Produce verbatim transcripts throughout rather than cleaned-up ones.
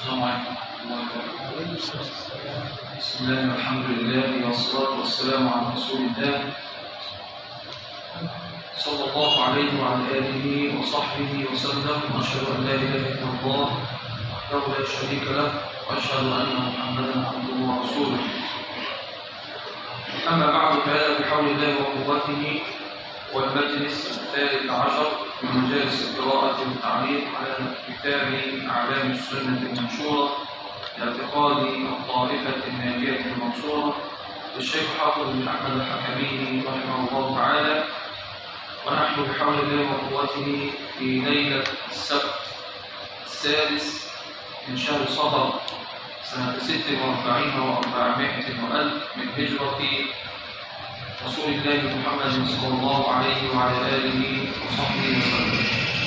السلام عليكم ورحمة الله وبركاته. بسم الله والحمد لله والصلاة والسلام على رسول الله صلى الله عليه وعلى آله وصحبه وسلم، وأشهد أن لا إله إلا الله وحده لا شريك له، وأشهد أن محمدا عبده ورسوله. أما بعد، فهذا بحول الله وقوته والمجلس الثالث عشر من مجالس القراءة والتعليق على كتاب أعلام السنة المنشورة لاعتقاد الطائفة الناجية المنصورة للشيخ حافظ بن أحمد الحكمي رحمه الله تعالى. ونحن بحول الله وقوته في ليلة السبت السادس من شهر صفر سنة ست وأربعين وأربعمائة وألف من هجرة رسول الله محمد صلى الله عليه وعلى آله وصحبه وسلم.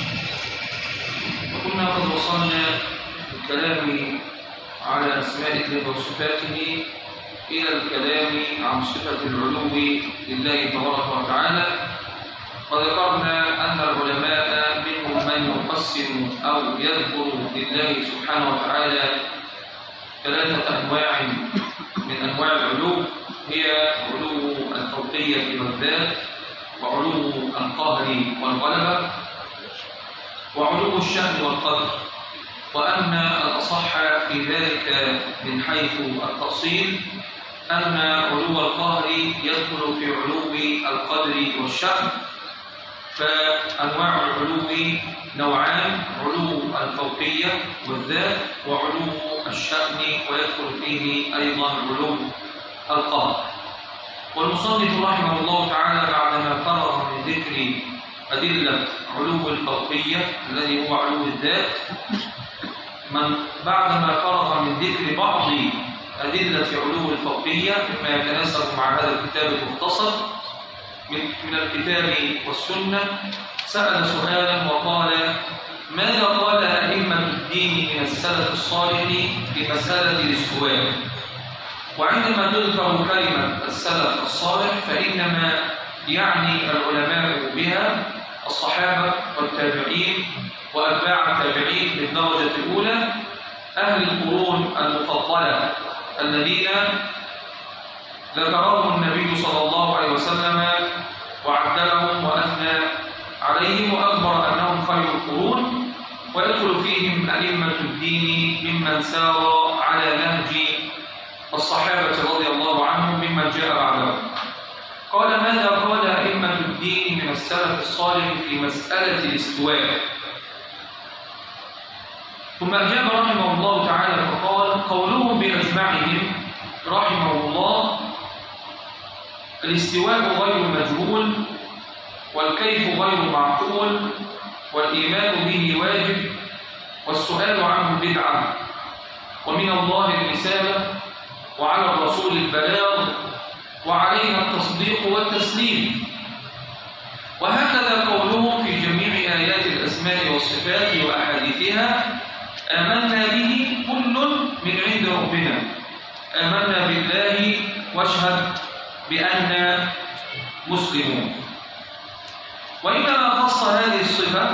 وكنا قد وصلنا بالكلام على أسماء الله وصفاته إلى الكلام عن صفة العلو لله تبارك وتعالى، وذكرنا أن العلماء منهم من يقسم أو يذكر لله سبحانه وتعالى ثلاثة أنواع من أنواع العلو، هي علو الفوقية والذات، وعلو القهر والغلبة، وعلو الشأن والقدر. وأن الأصح في ذلك من حيث التأصيل أن علو القهر يدخل في علو القدر والشأن. فأنواع العلو نوعان: علو الفوقية والذات، وعلو الشأن ويدخل فيه أيضا علو القهر. والمصنف رحمه الله تعالى بعدما فرغ من ذكر أدلة علو الفوقية الذي هو علو الذات، من بعدما فرغ من ذكر بعض أدلة علو الفوقية مما يتناسب مع هذا الكتاب المختصر من الكتاب والسنة، سأل سؤالا وقال: ماذا قال أئمة الدين من السلف الصالح في مسألة الاستواء؟ وعندما تذكر كلمة السلف الصالح فإنما يعني العلماء بها الصحابة والتابعين وأتباع التابعين بالدرجة الأولى، أهل القرون المفضلة الذين ذكرهم النبي صلى الله عليه وسلم وعدلهم وأثنى عليهم وأخبر أنهم خير القرون، ويدخل فيهم أئمة الدين ممن سار على نهج الصحابة رضي الله عنهم ممن جاء بعدهم. قال: ماذا قال أئمة الدين من السلف الصالح في مسألة الاستواء؟ ثم أجاب رحمه الله تعالى فقال: قولهم بأجمعهم رحمه الله: الاستواء غير مجهول، والكيف غير معقول، والإيمان به واجب، والسؤال عنه بدعة، ومن الله الرسالة، وعلى الرسول البلاغ، وعلينا التصديق والتسليم. وهكذا قولهم في جميع آيات الأسماء والصفات وأحاديثها: آمنا به كل من عند ربنا، آمنا بالله واشهد بأننا مسلمون. وإنما خص هذه الصفة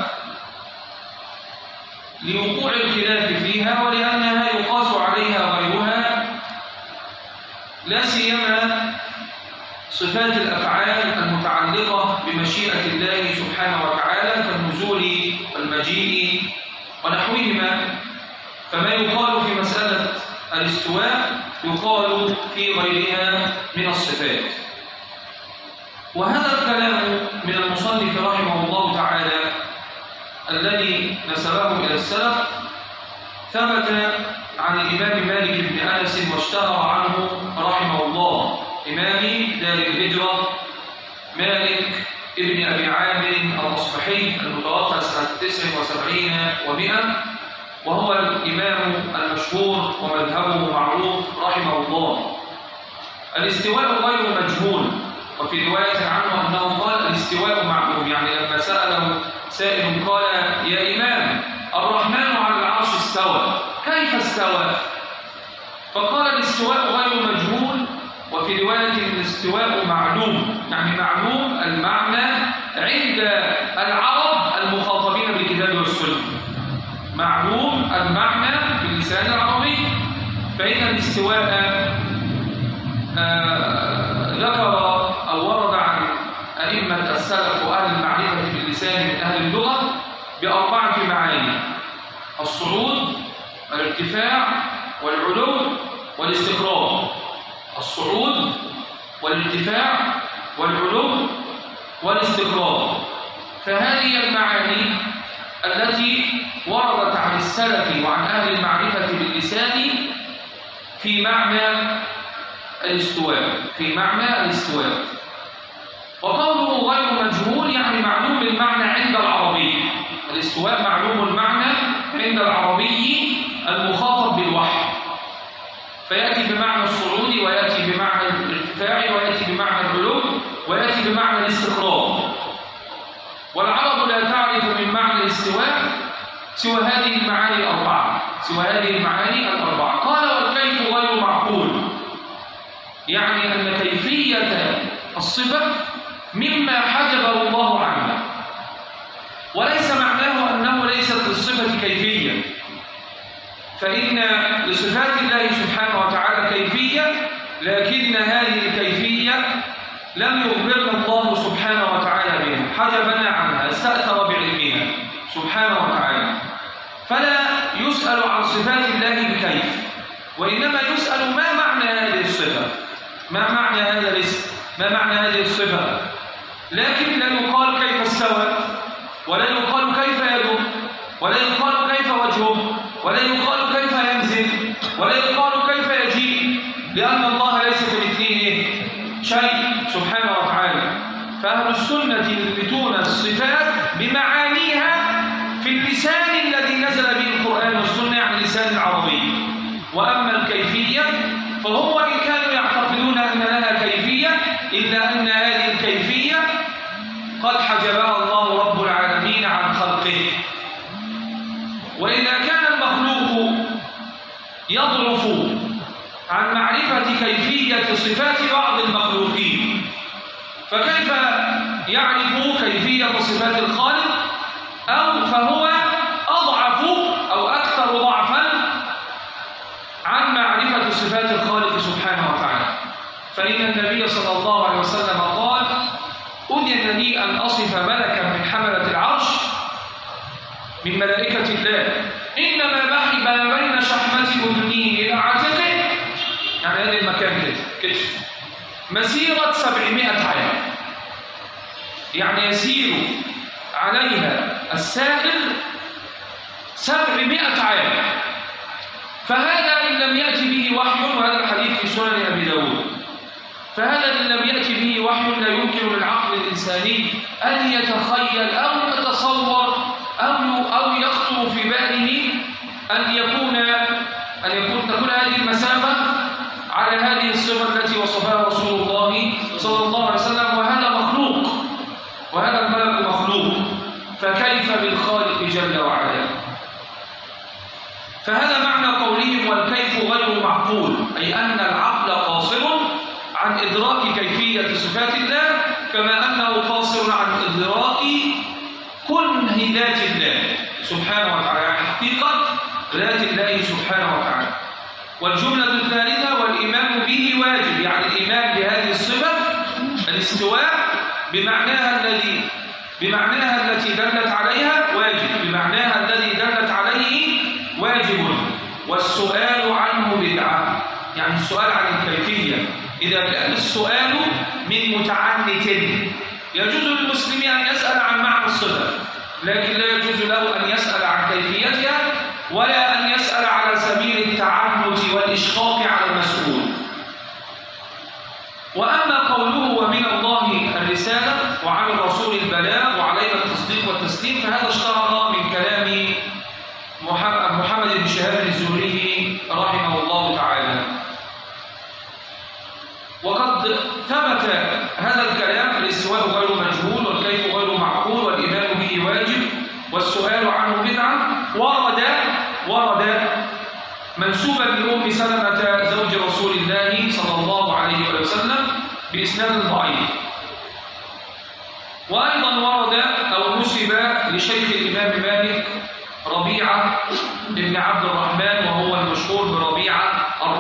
لوقوع الخلاف فيها ولأنها يقاس عليها غيرها، لا سيما صفات الأفعال المتعلقة بمشيئة الله سبحانه وتعالى كالنزول والمجيء ونحوهما. فما يقال في مسألة الاستواء يقال في غيرها من الصفات. وهذا الكلام من المصنف رحمه الله تعالى الذي نسبه إلى السلف ثبت عن الإمام مالك بن أنس واشتهر عنه رحمه الله، إمام دار الهجرة مالك ابن أبي عامر الأصبحي المتوفى سنة تسع وسبعين ومئة، وهو الإمام المشهور ومذهبه معروف رحمه الله. الاستواء غير مجهول، وفي رواية عنه أنه قال: الاستواء معلوم. يعني لما سأله سائل قال: يا إمام، الرحمن على العرش استوى، كيف استوى؟ فقال: الاستواء غير مجهول، وفي رواية الاستواء معلوم، يعني معلوم المعنى عند العرب المخاطبين بالكتاب والسنة. معلوم المعنى باللسان العربي فإن الاستواء آه ذكر أو ورد عن أئمة السلف وأهل المعرفة باللسان من أهل اللغة بأربعة معاني: الصعود والارتفاع والعلو والاستقرار. الصعود والارتفاع والعلو والاستقرار. فهذه المعاني التي وردت عن السلف وعن أهل المعرفة باللسان في معنى الاستواء في معنى الاستواء وقوله غير مجهول يعني معلوم المعنى عند العربي. الاستواء معلوم المعنى عند العربي المخاطب بالوحي، فيأتي بمعنى الصعود ويأتي بمعنى الارتفاع ويأتي بمعنى العلو ويأتي بمعنى الاستقرار. والعرب لا تعرف من معنى الاستواء سوى هذه المعاني الأربعة سوى هذه المعاني الأربعة قال: والكيف غير معقول، يعني أن كيفية الصفة مما حجبه الله عنها، وليس معناه أنه ليست للصفة كيفية، فإن لصفات الله سبحانه وتعالى كيفية، لكن هذه الكيفية لم يخبرنا الله سبحانه وتعالى بها، حجبنا عنها، استأثر بعلمها سبحانه وتعالى. فلا يسأل عن صفات الله بكيف، وإنما يسأل ما معنى هذه الصفة، ما معنى هذا الاسم، ما معنى هذه الصفة. لكن لا يقال كيف استوى، ولا يقال كيف يدعو، ولا يقال كيف وجهه، ولا يقال كيف ينزل، ولا يقال كيف يجيء، لأن الله ليس كمثله شيء سبحانه وتعالى. فأهل السنة يثبتون الصفات بمعانيها في اللسان الذي نزل به القرآن والسنة، يعني اللسان العربي. وأما الكيفية فهم إن كانوا يعتقدون أن لها كيفية، إلا أن هذه الكيفية قد حجبها الله رب العالمين عن خلقه. وإذا كان المخلوق يضعف عن معرفة كيفية صفات بعض المخلوقين، فكيف يعرف كيفية صفات الخالق؟ أو فهو أضعف أو أكثر ضعفا عن معرفة صفات الخالق سبحانه وتعالى. فإن النبي صلى الله عليه وسلم قال: أذن لي أن أصف ملكا من حملة العرش من ملائكة الله إنما بحي ما بين شحمة أذنه إلى عاتقه، يعني هذا المكان كده كتف، مسيرة سبعمائة عام، يعني يسير عليها السائل سبعمائة عام. فهذا إن لم يأتي به وحي، وهذا الحديث في سنن أبي داود، فهذا إن لم يأتي به وحي لا يمكن للعقل الإنساني أن يتخيل أو يتصور أو أو يخطر في باله أن يكون أن يكون تكون هذه المسافة على هذه الصفة التي وصفها رسول الله صلى الله عليه وسلم. وهذا مخلوق، وهذا الملك مخلوق، فكيف بالخالق جل وعلا؟ فهذا معنى قولهم والكيف غير معقول، أي أن العقل قاصر عن إدراك كيفية صفات الله، كما أنه قاصر عن إدراك كنه ذات الله سبحانه وتعالى، حقيقة ذات الله سبحانه وتعالى. والجملة الثالثة والإيمان به واجب، يعني الإيمان بهذه الصفة الاستواء بمعناها الذي بمعناها التي دلت عليها واجب، بمعناها الذي دلت عليه واجب. والسؤال عنه بدعة، يعني السؤال عن الكيفية إذا كان السؤال من متعنت، يجوز للمسلم أن يسأل عن معنى الصفة، لكن لا يجوز له أن يسأل عن كيفيتها، ولا أن يسأل على سبيل التعنت والإشفاق على المسؤول. وأما قوله ومن الله الرسالة وعن الرسول البلاغ وعلينا التصديق والتسليم، فهذا اشتهر من كلام محمد بن شهاب الزهري رحمه الله تعالى. وقد ثبت هذا الكلام: الاستواء غير مجهول، والكيف غير معقول، والإيمان به واجب، والسؤال عنه بدعة. ورد ورد منسوبا لأم سلمة زوج رسول الله صلى الله عليه وسلم بإسناد ضعيف. وأيضا ورد أو نسب لشيخ الإمام مالك ربيعة بن عبد الرحمن، وهو المشهور بربيعة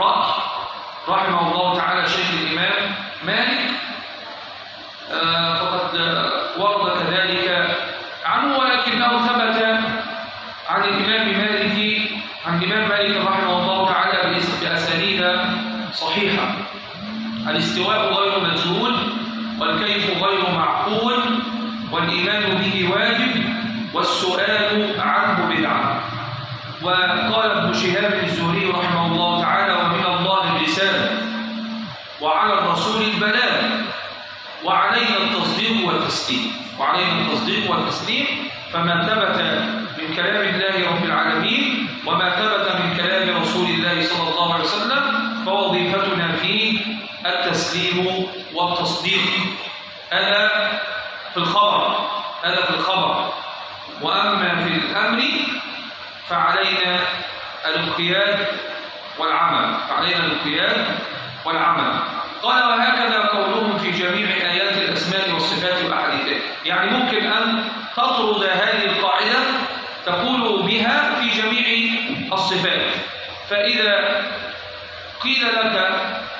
رحمه الله تعالى شيخ الإمام مالك، آه فقد ورد كذلك عنه، ولكنه ثبت عن الإمام مالك عن الإمام مالك رحمه الله تعالى بأسانيد صحيحة. الاستواء غير مجهول، والكيف غير معقول، والإيمان به واجب، والسؤال عنه بدعة. وقال ابن شهاب الزهري رحمه الله تعالى: ومن الله الرسالة، وعلى الرسول البلاغ، وعلينا التصديق والتسليم وعلينا التصديق والتسليم فما ثبت من كلام الله رب العالمين وما ثبت من كلام رسول الله صلى الله عليه وسلم فوظيفتنا فيه التسليم والتصديق. هذا في الخبر هذا في الخبر وأما في الأمر فعلينا الانقياد والعمل فعلينا الانقياد والعمل. قال: وهكذا قولهم في جميع آيات الأسماء والصفات وأحاديثها. يعني ممكن أن تطرد هذه القاعدة تقول بها في جميع الصفات. فإذا قيل لك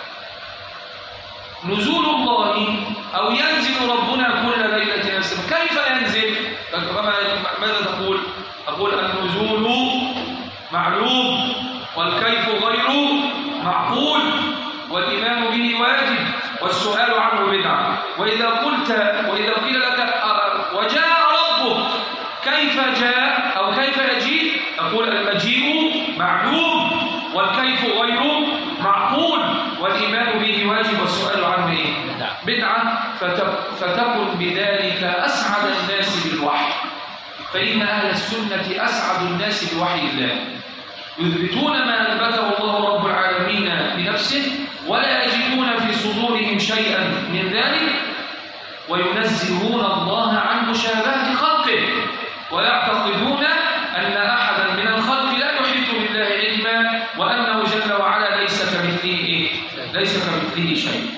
نزول الله أو ينزل ربنا كل ليلة نسمة، كيف ينزل؟ ماذا تقول؟ أقول النزول معلوم، والكيف غير معقول، والإيمان به واجب، والسؤال عنه بدعة. وإذا قلت وإذا قيل لك وجاء ربك، كيف جاء أو كيف يجيء؟ أقول المجيء معلوم، والكيف غير معقول، والإيمان به واجب، والسؤال عنه إيه؟ بدعة. فتكن بذلك أسعد الناس بالوحي، فإن أهل السنة أسعد الناس بوحي الله، يثبتون ما أثبته الله رب العالمين لنفسه، ولا يجدون في صدورهم شيئا من ذلك، وينزهون الله عن مشابهة خلقه، ويعتقدون أن أحدا من الخلق لا يحيط بالله علما، وأنه جل وعلا ليس كمثله إيه؟ ليس كمثله شيء.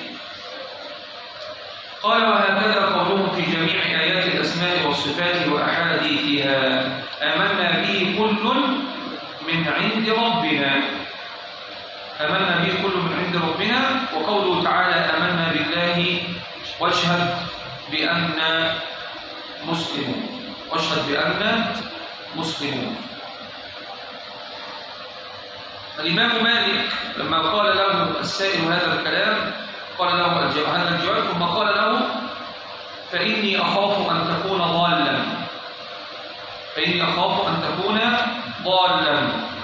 قال: وهكذا قولهم في جميع آيات الأسماء والصفات وأحاديثها: آمنا به كل من عند ربنا آمنا به كل من عند ربنا. وقوله تعالى: آمنا بالله واشهد بأننا مسلمون واشهد بأننا مسلمون. الإمام مالك لما قال له السائل هذا الكلام قال له هذا الجواب، ثم قال له: فإني أخاف أن تكون ضالا فإني أخاف أن تكون ضالا.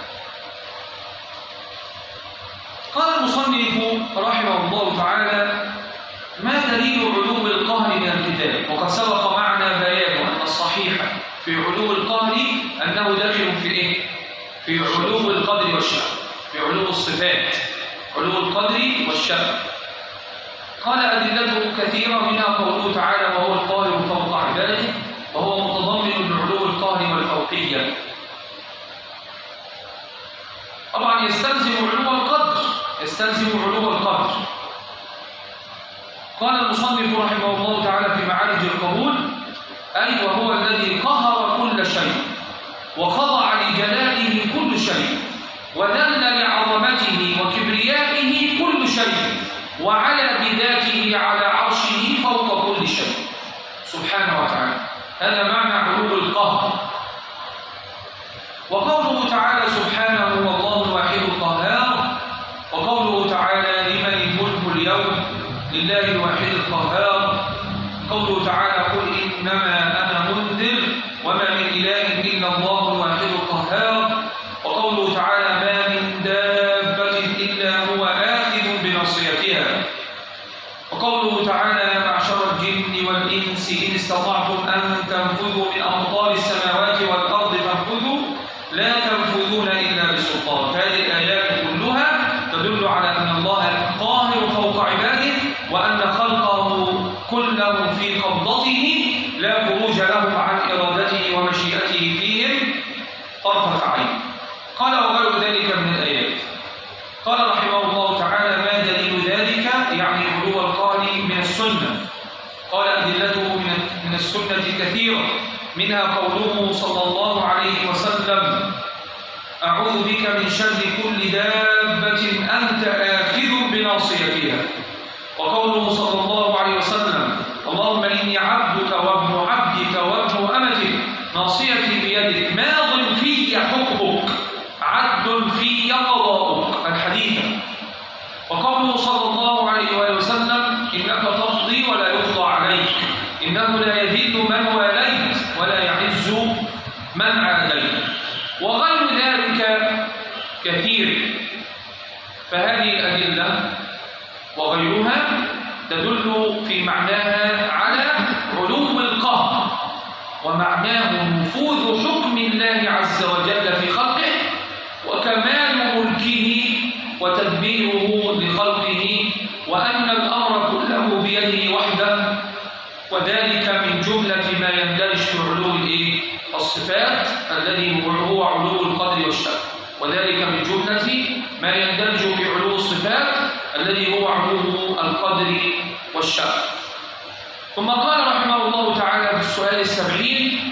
قال المصنف رحمه الله تعالى: ما دليل علو القهر من الكتاب؟ وقد سبق معنا بيان أن الصحيح في علو القهر أنه داخل في إيه؟ في علو القدر والشأن، في علو الصفات، علو القدر والشأن. قال: أدلته كثيرة، منها قوله تعالى: وهو القاهر فوق عباده، وهو متضمن لعلو القهر والفوقية. طبعا يستلزم علو القدر يستلزم علو القدر. قال المصنف رحمه الله تعالى في معارج القبول: أي وهو الذي قهر كل شيء، وخضع لجلاله كل شيء، وذل لعظمته وكبريائه كل شيء، وعلى بذاته على عرشه فوق كل شيء سبحانه وتعالى. هذا معنى علو القهر. وقوله تعالى سبحانه: والله الواحد القهار. وقوله تعالى: لمن الملك اليوم؟ لله الواحد القهار. قوله تعالى: قل إنما أنا منذر وما من إله إلا الله الواحد القهار. وقوله تعالى: ما من دابة إلا هو آخذ بناصيتها. وقوله تعالى: يا معشر الجن والإنس إن استطعتم أن تنفذوا من أقطار السماوات والأرض فانفذوا لا تنفذون إلا بسلطان. هذه الآيات كلها تدل على أن الله قاهر فوق عباده، وأن خلقه كلهم في قبضته، لا خروج لهم عن إرادته ومشيئته فيهم طرفة عين. قال: وغير ذلك من الآيات. قال رحمه الله تعالى: ما دليل ذلك؟ يعني علو القهر من السنة. قال: أدلته من السنة كثيرة، منها قوله صلى الله عليه وسلم: أعوذ بك من شر كل دابة أنت آخذ ناصيتها. وقوله صلى الله عليه وسلم: اللهم إني عبدك وابن عبدك وابن أمتك ناصيتي بيدك ماض في حكمك عدل في قضاؤك، الحديث. وقوله صلى الله عليه وآله وسلم: إنك تقضي ولا يقضى عليك، إنه لا يذل من واليت ولا يعز من عاديت، وغير ذلك كثير. فهذه الأدلة وغيرها تدل في معناها على علو القهر، ومعناه نفوذ حكم الله عز وجل في خلقه، وكمال ملكه وتدبيره لخلقه، وأن الأمر كله بيده وحده. وذلك من جملة ما يندرج في علو الصفات الذي هو علو القدر والشأن، وذلك من جملة ما يندرج في علو الصفات الذي هو علو القدر والشأن. ثم قال رحمه الله تعالى في السؤال السبعين: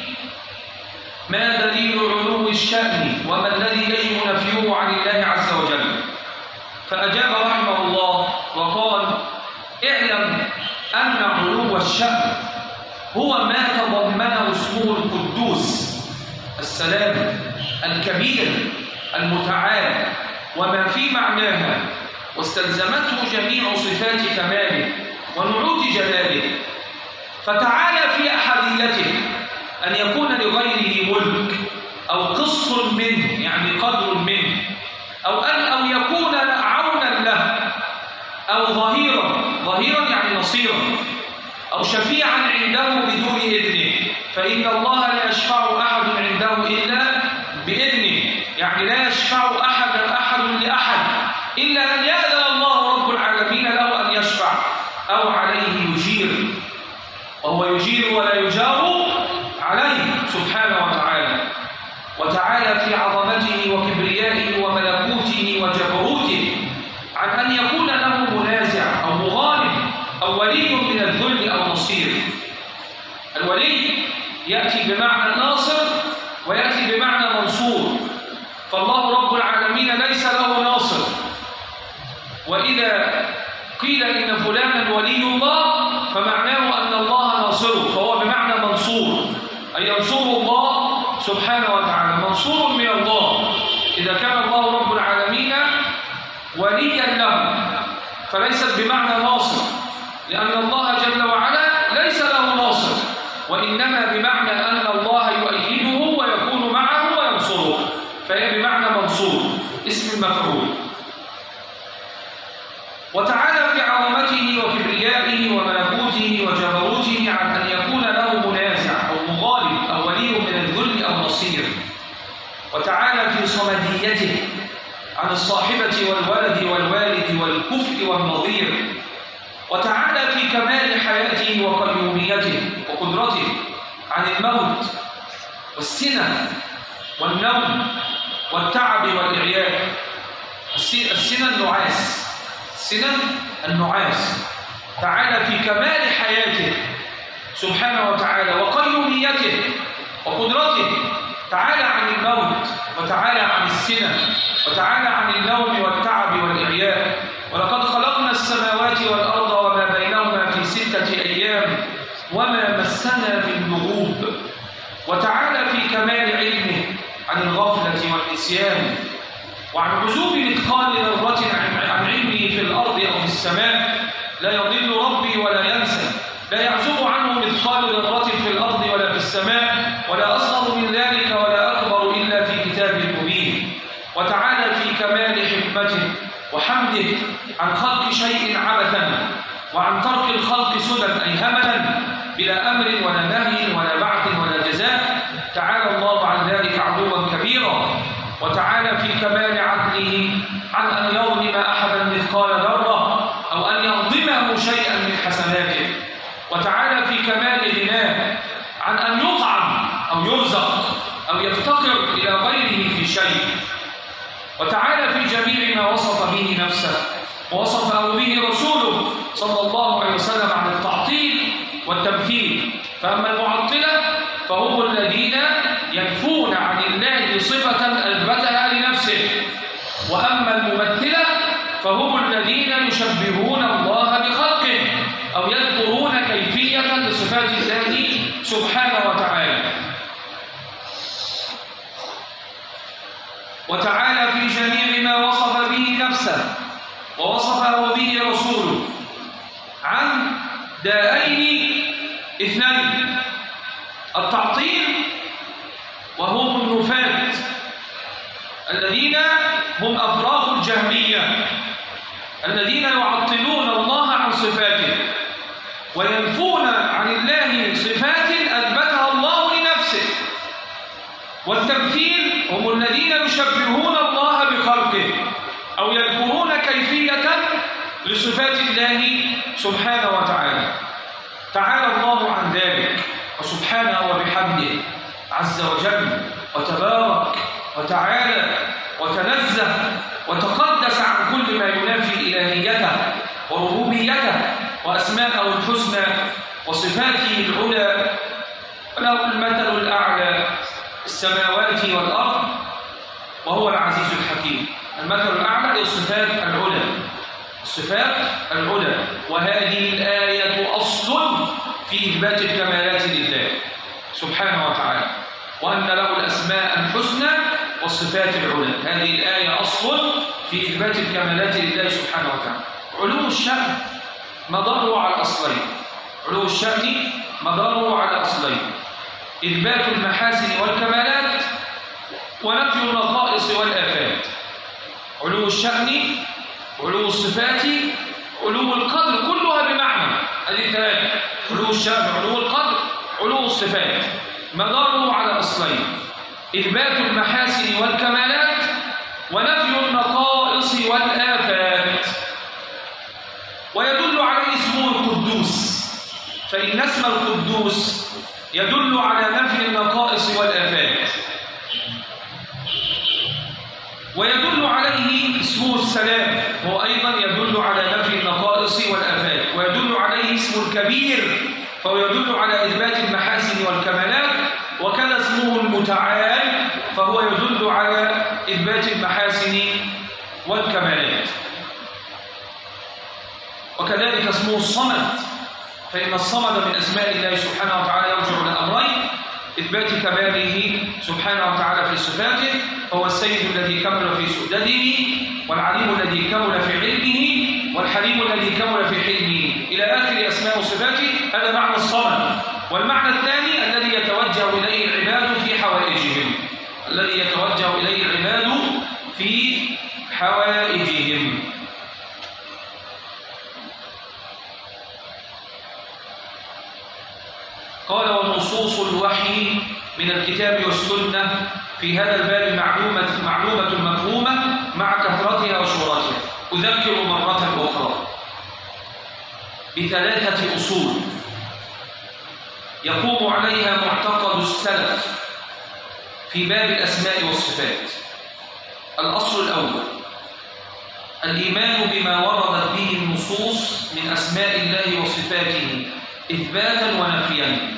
ما دليل علو الشأن وما الذي يجب نفيه عن الله عز وجل؟ فأجاب رحمه الله وقال: اعلم أن علو الشأن هو ما تضمنه اسمه القدوس السلام الكبير المتعال وما في معناها، واستلزمته جميع صفات كماله ونعوت جلاله. فتعالى في أحديته أن يكون لغيره ملك أو قسط منه، يعني قدر منه، أو أن أو يكون عونا له، أو ظهيرا، ظهيرا يعني نصيرا، أو شفيعا عنده بدون إذنه، فإن الله لا يشفع أحد عنده إلا بإذنه، يعني لا يشفع أحد أحد لأحد إلا أن يأذن الله رب العالمين له أن يشفع أو عليه يجير، وهو يجير ولا يجار عليه سبحانه وتعالى. وتعالى في عظمته وكبريائه وملكوته وجبروته عن أن يكون له منازع أو مغالب أو ولي من الذل أو نصير. الولي يأتي بمعنى ناصر ويأتي بمعنى منصور، فالله رب العالمين ليس له ناصر. وإذا قيل إن فلانا ولي الله فمعناه أن الله ناصره، فهو بمعنى منصور، أي ينصر الله سبحانه وتعالى، منصور من الله إذا كان الله رب العالمين وليا له، فليست بمعنى ناصر، لأن الله جل وعلا ليس له ناصر، وإنما بمعنى أن الله يؤيده ويكون معه وينصره، فهي بمعنى منصور اسم المفعول. وتعالى في عظمته وكبريائه وملكوته وجبروته عن أن يكون له منازع أو مغالب أو ولي من الذل أو نصير. وتعالى في صمديته عن الصاحبة والولد والوالد والكفء والنظير. وتعالى في كمال حياته وقيوميته وقدرته عن الموت والسنة والنوم والتعب والإعياء. السنة النعاس، السنة النعاس. تعالى في كمال حياته سبحانه وتعالى وقيوميته وقدرته، تعالى عن الموت وتعالى عن السنة وتعالى عن النوم والتعب والإعياء. ولقد خلقنا السماوات والأرض وما بينهما في ستة أيام وما مسنا من لغوب. وتعالى في كمال علمه عن الغفلة والنسيان وعن عزوب مثقال ذرة عن علمه في الأرض أو في السماء. لا يضل ربي ولا ينسى، لا يعزب عنه مثقال ذرة في الأرض ولا في السماء، ولا أصغر من ذلك ولا أكبر إلا في كتاب مبين. وتعالى في كمال حكمته وحمده عن خلق شيء عبثا وعن ترك الخلق سدى أي هملا بلا أمر ولا نهي ولا بعث ولا جزاء. تعالى الله عن ذلك علوا كبيرا. وتعالى في كمال عدله عن أن يظلم أحدا مثقال ذرة أو أن يظلمه شيئا من حسناته. وتعالى في كمال غناه عن أن يطعم أو يرزق أو يفتقر إلى غيره في شيء. وتعالى في جميع ما وصف به نفسه ووصفه به رسوله صلى الله عليه وسلم عن التعطيل والتمثيل. فأما المعطلة فهم الذين ينفون عن الله صفة أثبتها لنفسه، وأما الممثلة فهم الذين يشبهون الله بخلقه أو يذكرون كيفية لصفات الله سبحانه وتعالى. وتعالى في جميع ما وصف به نفسه ووصفه به رسوله عن دائين اثنين: التعطيل وهم النفاة الذين هم أفراغ الجهمية الذين يعطلون الله عن صفاته وينفون عن الله صفات أثبتها الله لنفسه. والتمثيل هم الذين يشبهون الله بخلقه أو يذكرون كيفية لصفات الله سبحانه وتعالى. تعالى الله عن ذلك وسبحانه وبحمده عز وجل وتبارك وتعالى وتنزه وتقدس عن كل ما ينافي إلهيته وربوبيته وأسماءه الحسنى وصفاته العلى، له المثل الأعلى السماوات والأرض وهو العزيز الحكيم. المثل الأعلى للصفات العلى، الصفات العلى. وهذه الآية أصل في إثبات الكمالات لله سبحانه وتعالى، وأن له الأسماء الحسنى والصفات العلى. هذه الآية أصل في إثبات الكمالات لله سبحانه وتعالى. علو الشأن مداره على أصلين، علو الشأن مداره على أصلين: إثبات المحاسن والكمالات ونفي النقائص والآفات. علو الشأن، علو الصفات، علو القدر، كلها بمعنى هذه الثلاثة: علو الشأن، علو القدر، علو الصفات. مداره على أصلين: إثبات المحاسن والكمالات ونفي النقائص والآفات. ويدل عليه اسمه القدوس، فإن اسم القدوس يدل على نفي النقائص والآفات. ويدل عليه اسمه السلام، هو أيضا يدل على نفي النقائص والآفات. ويدل عليه اسم الكبير، فهو يدل على إثبات المحاسن والكمالات. وكذا اسمه المتعال، فهو يدل على إثبات المحاسن والكمالات. وكذلك اسمه الصمد، فإن الصمد من أسماء الله سبحانه وتعالى يرجع إلى أمرين: إثبات كماله سبحانه وتعالى في صفاته، فهو السيد الذي كمل في سؤدده، والعليم الذي كمل في علمه، والحليم الذي كمل في حلمه، إلى آخر أسماء وصفاته. هذا معنى الصمد. والمعنى الثاني الذي يتوجه إليه العباد في حوائجهم، الذي يتوجه إليه العباد في حوائجهم. قال: ونصوص الوحي من الكتاب والسنة في هذا الباب معلومة معلومة مفهومة مع كثرتها وشهرتها. أذكر مرة أخرى بثلاثة أصول يقوم عليها معتقد السلف في باب الأسماء والصفات. الأصل الأول: الإيمان بما وردت به النصوص من أسماء الله وصفاته إثباتا ونفيا.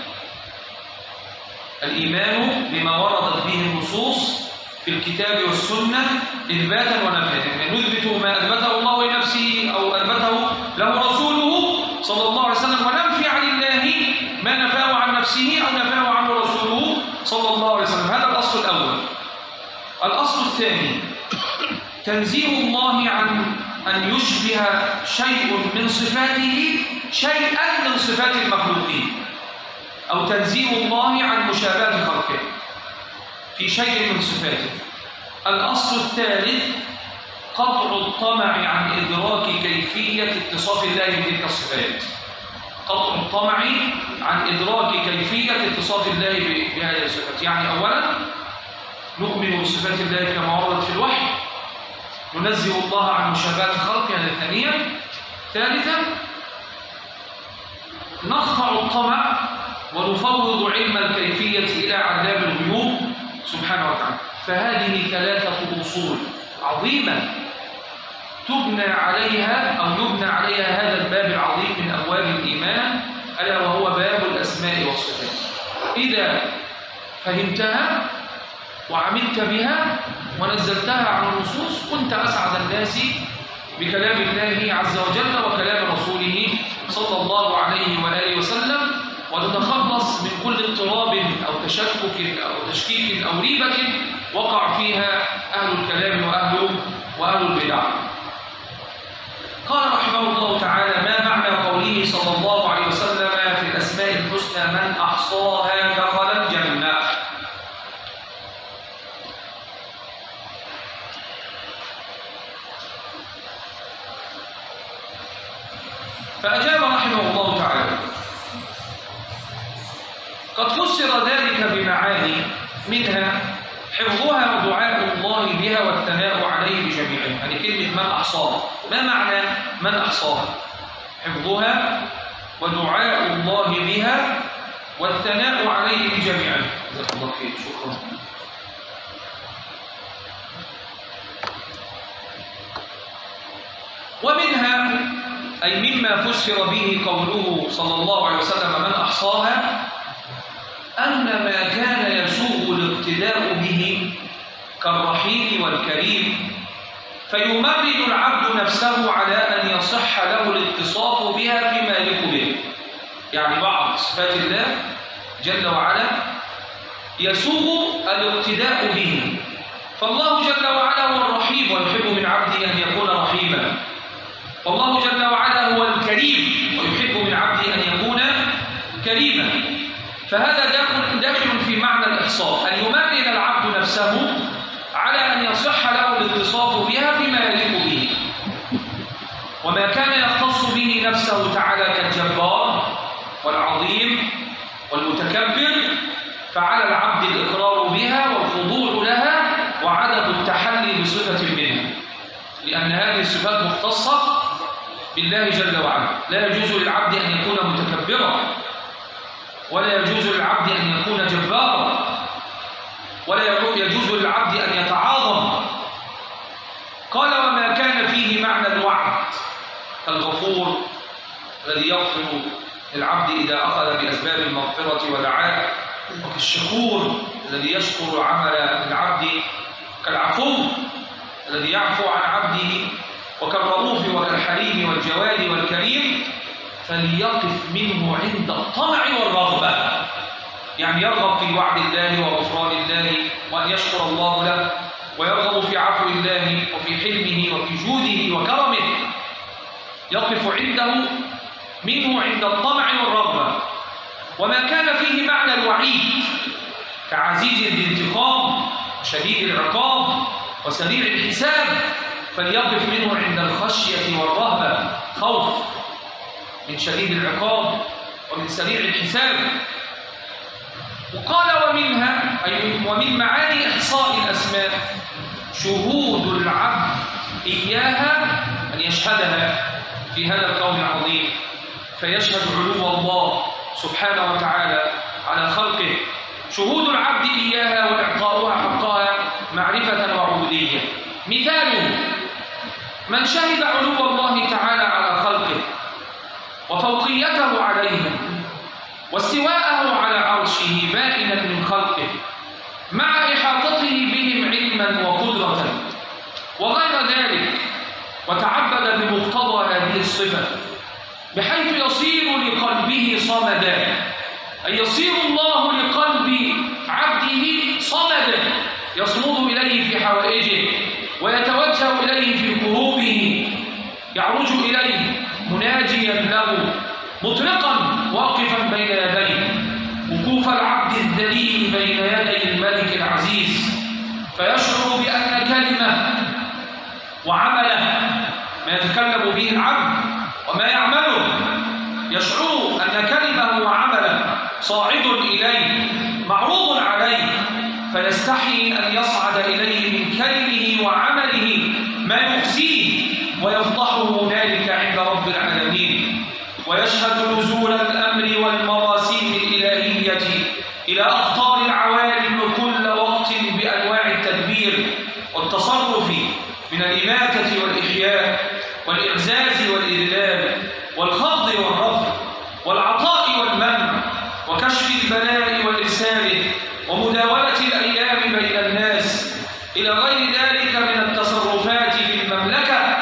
الإيمان بما وردت به النصوص في الكتاب والسنة إثباتا ونفيا، يعني نثبت ما أثبته الله لنفسه أو أثبته له رسوله صلى الله عليه وسلم، وننفي عن الله ما نفاه عن نفسه أو نفاه عنه رسوله صلى الله عليه وسلم. هذا الأصل الأول. الأصل الثاني: تنزيه الله عن أن يشبه شيء من صفاته شيئا من صفات المخلوقين، أو تنزيه الله عن مشابهة خلقه في شيء من صفاته. الأصل الثالث: قطع الطمع عن إدراك كيفية اتصاف الله بتلك الصفات. قطع الطمع عن إدراك كيفية اتصاف الله بهذه الصفات. يعني أولا نؤمن بصفات الله كما وردت في الوحي، ننزه الله عن مشابهة خلقه، هذا ثانيا. ثالثا نقطع الطمع ونفوض علم الكيفية إلى علام الغيوب سبحانه وتعالى. فهذه ثلاثة أصول عظيمة تبنى عليها أو يبنى عليها هذا الباب العظيم من أبواب الإيمان، ألا وهو باب الأسماء والصفات. إذا فهمتها وعملت بها ونزلتها عن النصوص كنت أسعد الناس بكلام الله عز وجل وكلام رسوله صلى الله عليه وآله وسلم، وتتخلص من كل اضطراب أو تشكك أو تشكيك أو ريبة وقع فيها أهل الكلام وأهل, وأهل البدع. قال رحمه الله تعالى: ما معنى قوله صلى الله عليه وسلم في الأسماء الحسنى من أحصاها دخل الجنة؟ فأجاب رحمه الله تعالى: قد فسر ذلك بمعاني، منها حفظها ودعاء الله بها والثناء عليه بجميعها. يعني كلمة من أحصاها، ما معنى من أحصاها؟ حفظها ودعاء الله بها والثناء عليه بجميعها. جزاك الله خير، شكرا. ومنها أي مما فسر به قوله صلى الله عليه وسلم من أحصاها أن ما كان يسوغ الاقتداء به كالرحيم والكريم فيمرد العبد نفسه على أن يصح له الاتصاف بها فيما يليق به. يعني بعض صفات الله جل وعلا يسوغ الاقتداء به، فالله جل وعلا هو الرحيم ويحب من عبده أن يكون رحيما، والله جل وعلا هو الكريم ويحب من عبده أن يكون كريما. فهذا داخل في معنى الإحصاء، أن يمرن العبد نفسه على أن يصح له الاتصاف بها فيما يليق به. وما كان يختص به نفسه تعالى كالجبار والعظيم والمتكبر فعلى العبد الإقرار بها والخضوع لها وعدم التحلي بصفة منها، لأن هذه الصفات مختصة بالله جل وعلا. لا يجوز للعبد أن يكون متكبرا، ولا يجوز للعبد أن يكون جبارا، ولا يجوز للعبد أن يتعاظم. قال: وما كان فيه معنى الوعد كالغفور الذي يغفر للعبد إذا أخذ بأسباب المغفرة ودعاه، وكالشكور الذي يشكر عمل العبد، كالعفو الذي يعفو عن عبده، وكالرؤوف وكالحليم والجواد والكريم، فليقف منه عند الطمع والرغبة. يعني يرغب في وعد الله وغفران الله وأن يشكر الله له، ويرغب في عفو الله وفي حلمه وفي جوده وكرمه، يقف عنده منه عند الطمع والرغبة. وما كان فيه معنى الوعيد كعزيز الانتقام شديد العقاب وسريع الحساب، فليقف منه عند الخشية والرهبة، خوف من شديد العقاب ومن سريع الحساب. وقال: ومنها أي ومن معاني إحصاء الأسماء شهود العبد إياها، أن يشهدها في هذا الكون العظيم، فيشهد علو الله سبحانه وتعالى على خلقه. شهود العبد إياها وإعطاؤها حقها معرفة وعبودية. مثاله: من شهد علو الله تعالى على خلقه وفوقيته عليهم واستواءه على عرشه بائنا من خلقه مع إحاطته بهم علما وقدرة وغير ذلك، وتعبد بمقتضى هذه الصفة بحيث يصير لقلبه صمدا، أي يصير الله لقلب عبده صمدا يصمد إليه في حوائجه ويتوجه إليه في كروبه، يعرج إليه مناجيا له مطلقا واقفا بين يديه وقوف العبد الذليل بين يدي الملك العزيز، فيشعر بأن كلمة وعمله ما يتكلم به العبد وما يعمله، يشعر أن كلمه وعمله صاعد إليه معروض عليه، فيستحي أن يصعد إليه من كلمه وعمله ما يخزيه ويفضحه هنالك عند رب العالمين. ويشهد نزول الأمر والمراسيم الإلهية إلى أخطار العوالم كل وقت بأنواع التدبير والتصرف من الإماتة والإحياء والإعزاز والإذلال والخفض والرفع والعطاء والمنع وكشف البلاء والإرسال ومداولة الأيام بين الناس إلى غير ذلك من التصرفات في المملكة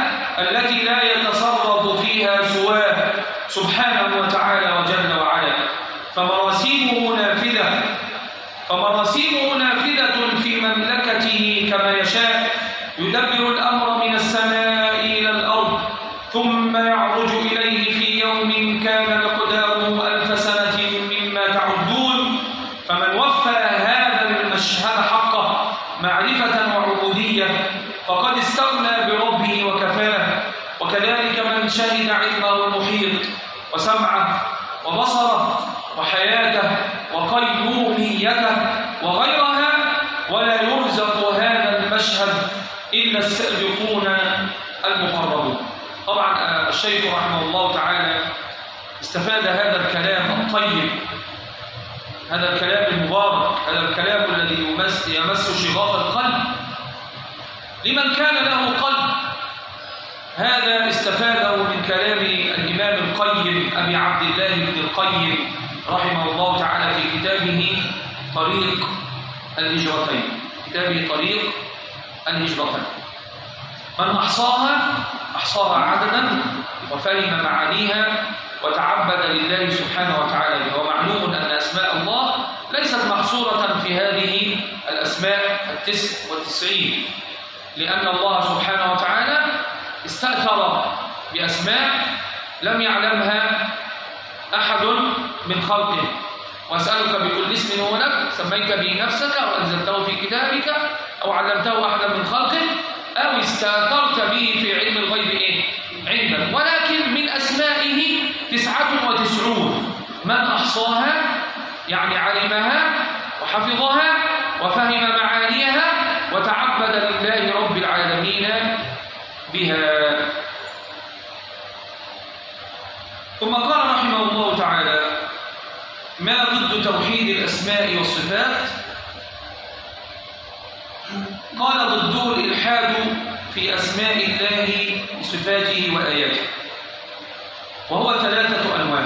التي لا يتصرف فيها سواه سبحانه وتعالى وجل وعلا. فمراسيمه نافذة فمراسيمه نافذة في مملكته كما يشاء، يدبر الأمر من السماء إلى الأرض ثم يعرج إليه في يوم كان مقداره ألف سنة مما تعدون. فمن وفى هذا المشهد حقه معرفة وعبودية فقد استغنى بربه وكفاه. وكذلك من شهد علمه المحيط وسمعه وبصره وحياته وقيوميته وغيرها، ولا يرزق هذا المشهد إلا السابقون المقربون. طبعا الشيخ رحمه الله تعالى استفاد هذا الكلام الطيب، هذا الكلام المبارك، هذا الكلام الذي يمس, يمس شغاف القلب لمن كان له قلب. هذا استفاده من كلام الإمام القيم أبي عبد الله بن القيم رحمه الله تعالى في كتابه طريق الهجرتين كتابه طريق الهجرتين من أحصاها أحصاها عددا وفهم معانيها وتعبد لله سبحانه وتعالى بها. ومعلوم أن أسماء الله ليست محصورة في هذه الأسماء التسع والتسعين، لأن الله سبحانه وتعالى استأثر بأسماء لم يعلمها أحد من خلقه. وأسألك بكل اسم هو لك سميت به نفسك أو أنزلته في كتابك أو علمته أحدا من خلقه أو استأثرت به في علم الغيب إيه؟ عندك. ولكن من أسمائه تسعة وتسعون من أحصاها يعني علمها وحفظها وفهم معانيها وتعبد لله رب العالمين بها. ثم قال رحمه الله تعالى: ما ضد توحيد الأسماء والصفات؟ قال: ضده الإلحاد في أسماء الله وصفاته وآياته، وهو ثلاثة أنواع.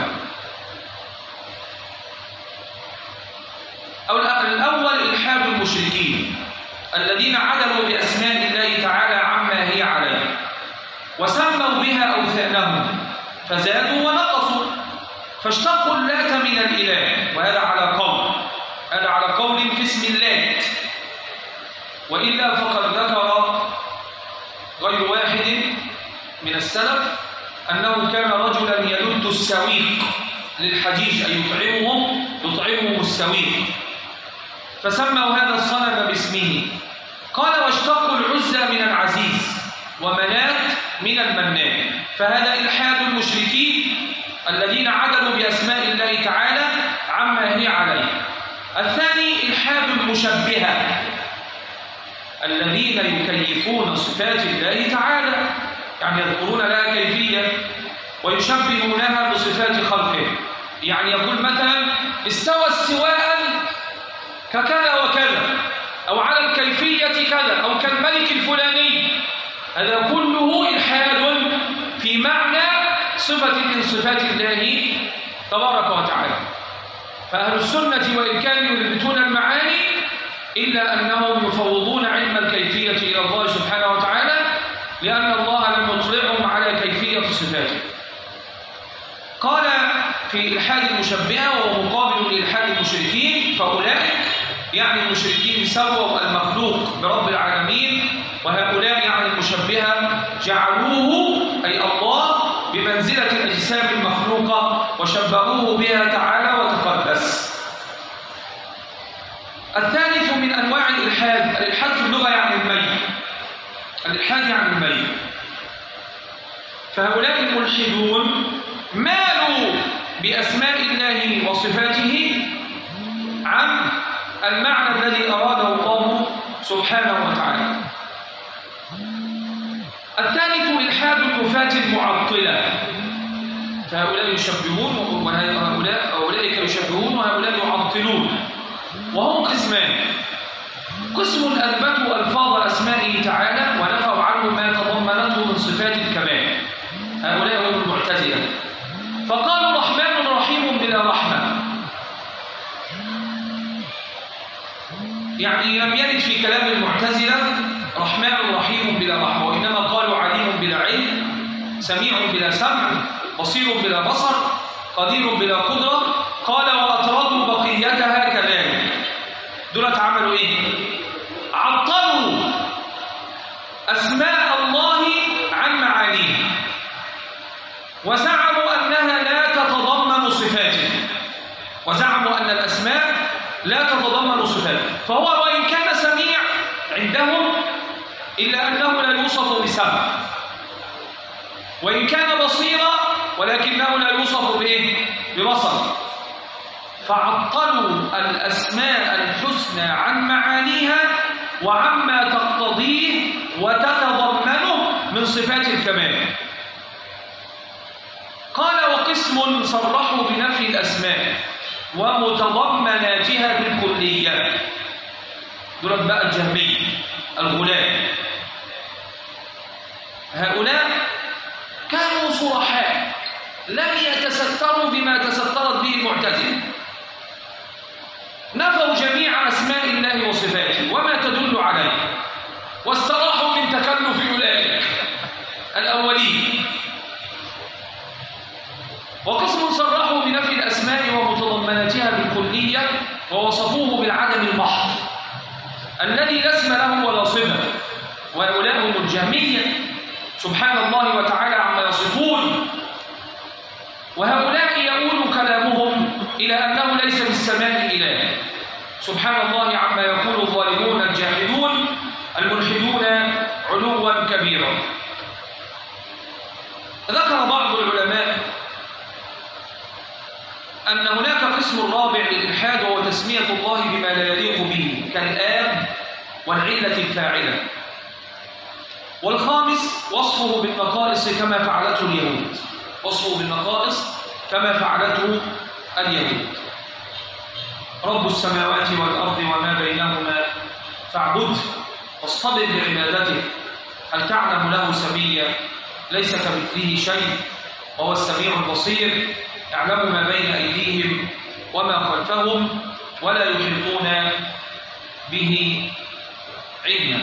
الأول إلحاد المشركين الذين عدلوا بأسماء الله تعالى عما هي عليه وسموا بها أوثانهم فزادوا ونقصوا، فاشتقوا اللات من الإله، وهذا على قول هذا على قول في اسم اللات. وإلا فقد ذكر غير واحد من السلف أنه كان رجلا يلد السويق للحجيج، أي يطعمهم يطعمهم السويق، فسموا هذا الصنم باسمه. قال: واشتقوا العزى من العزيز ومنات من المنان، فهذا إلحاد المشركين الذين عدلوا بأسماء الله تعالى عما هي عليه. الثاني إلحاد المشبهة الذين يكيفون صفات الله تعالى، يعني يذكرون لها كيفية ويشبهونها بصفات خلقه. يعني يقول مثلا: استوى استواء ككذا وكذا، أو على الكيفية كذا، أو كالملك الفلاني. هذا كله إلحاد في معنى صفة من صفات الله تبارك وتعالى. فأهل السنة وإن كانوا يثبتون المعاني إلا أنهم يفوضون علم الكيفية إلى الله سبحانه وتعالى، لأن الله لم يطلعهم على كيفية صفاته. قال: في إلحاد المشبهة وهو مقابل لإلحاد المشركين، فأولئك يعني المشركين سووا المخلوق برب العالمين، وهؤلاء يعني المشبهة جعلوه أي الله بمنزلة الأجسام المخلوقة وشبهوه بها تعالى وتقدس. الثالث من أنواع الإلحاد، الإلحاد في اللغة يعني الميل، الإلحاد يعني الميل. فهؤلاء الملحدون مالوا بأسماء الله وصفاته عن المعنى الذي أراده الله سبحانه وتعالى. الثالث إلحاد النفاة المعطلة، فهؤلاء يشبهون وهؤلاء أولئك يشبهون وهؤلاء يعطلون، وهم قسمان: قسم أثبتوا ألفاظ أسمائه تعالى ونفوا عنه ما تضمنته من صفات الكمال، هؤلاء هم المعتزلة، فقالوا رحمن رحيم بلا رحمة، يعني لم يرد في كلام المعتزلة رحمن رحيم بلا رحمة، وإنما قالوا عليم بلا علم سميع بلا سمع، بصير بلا بصر، قدير بلا قدرة. قال وأطردوا بقيتها كذلك. دولت عملوا إيه؟ عطلوا أسماء الله عن معانيها، وزعموا أنها لا تتضمن صفاته، وزعموا أن الأسماء لا تتضمن صفاته. فهو وإن كان سميع عندهم إلا أنه لا يوصف بسمع، وإن كان بصيرا ولكنه لا يوصف بإيه؟ ببصر. فعطلوا الأسماء الحسنى عن معانيها وعما تقتضيه وتتضمنه من صفات الكمال. قال وقسم صرحوا بنفي الأسماء ومتضمناتها بالكلية. دولت بقى الجهمية الغلاة. هؤلاء كانوا صرحاء، لم يتستروا بما تسترت به المعتزلة، نفوا جميع أسماء الله وصفاته وما تدل عليه، واستراحوا من تكلف أولئك الأولين. وقسم صرحوا بنفي الأسماء ومتضمناتها بالكلية ووصفوه بالعدم المحض الذي لا اسم له ولا صفة، وهؤلاء هم الجهمية سبحان الله وتعالى عما يصفون. وهؤلاء يؤول كلامهم إلى أنه ليس بالسماء إله سبحان الله عما يقول الظالمون الجاهلون الملحدون علوا كبيرا. ذكر بعض العلماء أن هناك قسم رابع للإلحاد وهو تسمية الله بما لا يليق به كالآب والعلة الفاعلة. والخامس وصفه بالنقائص كما فعلته اليهود، وصفه بالنقائص كما فعلته اليهود. رب السماوات والأرض وما بينهما فاعبده واصطبر لعبادته هل تعلم له سميا ليس كمثله شيء وهو السميع البصير يعلم ما بين أيديهم وما خلفهم ولا يحيطون به علما.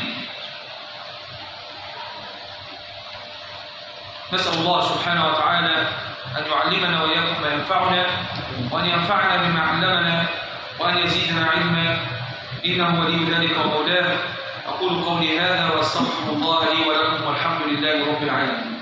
نسأل الله سبحانه وتعالى أن يعلمنا وإياكم ما ينفعنا، وأن ينفعنا بما علمنا، وأن يزيدنا علما، إنه ولي ذلك ومولاه. أقول قولي هذا وأستغفر الله لي ولكم والحمد لله رب العالمين.